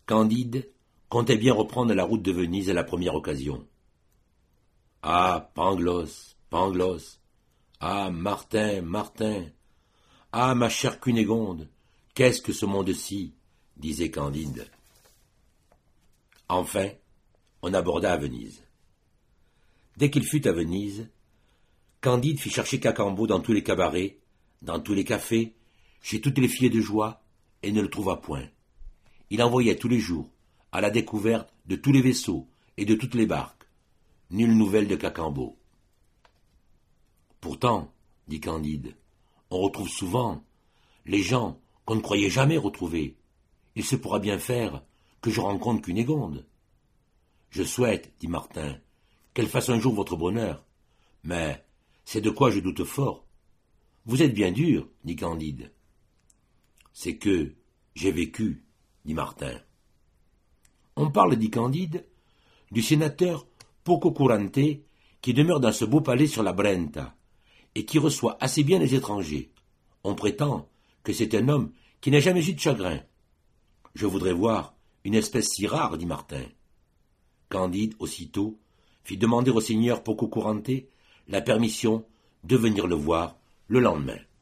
Candide comptait bien reprendre la route de Venise à la première occasion. « Ah, Pangloss, Pangloss! Ah, Martin, Martin! Ah, ma chère Cunégonde! Qu'est-ce que ce monde-ci ?» disait Candide. Enfin, on aborda à Venise. Dès qu'il fut à Venise, Candide fit chercher Cacambo dans tous les cabarets, dans tous les cafés, chez toutes les filles de joie, et ne le trouva point. Il envoyait tous les jours à la découverte de tous les vaisseaux et de toutes les barques. Nulle nouvelle de Cacambo. Pourtant, dit Candide, on retrouve souvent les gens qu'on ne croyait jamais retrouver. Il se pourra bien faire que je rencontre Cunégonde. Je souhaite, dit Martin, qu'elle fasse un jour votre bonheur. Mais c'est de quoi je doute fort. Vous êtes bien dur, dit Candide. C'est que j'ai vécu, dit Martin. On parle, dit Candide, du sénateur Pococurante qui demeure dans ce beau palais sur la Brenta et qui reçoit assez bien les étrangers. On prétend que c'est un homme qui n'a jamais eu de chagrin. Je voudrais voir une espèce si rare, dit Martin. Candide, aussitôt, fit demander au seigneur Pococurante la permission de venir le voir le lendemain.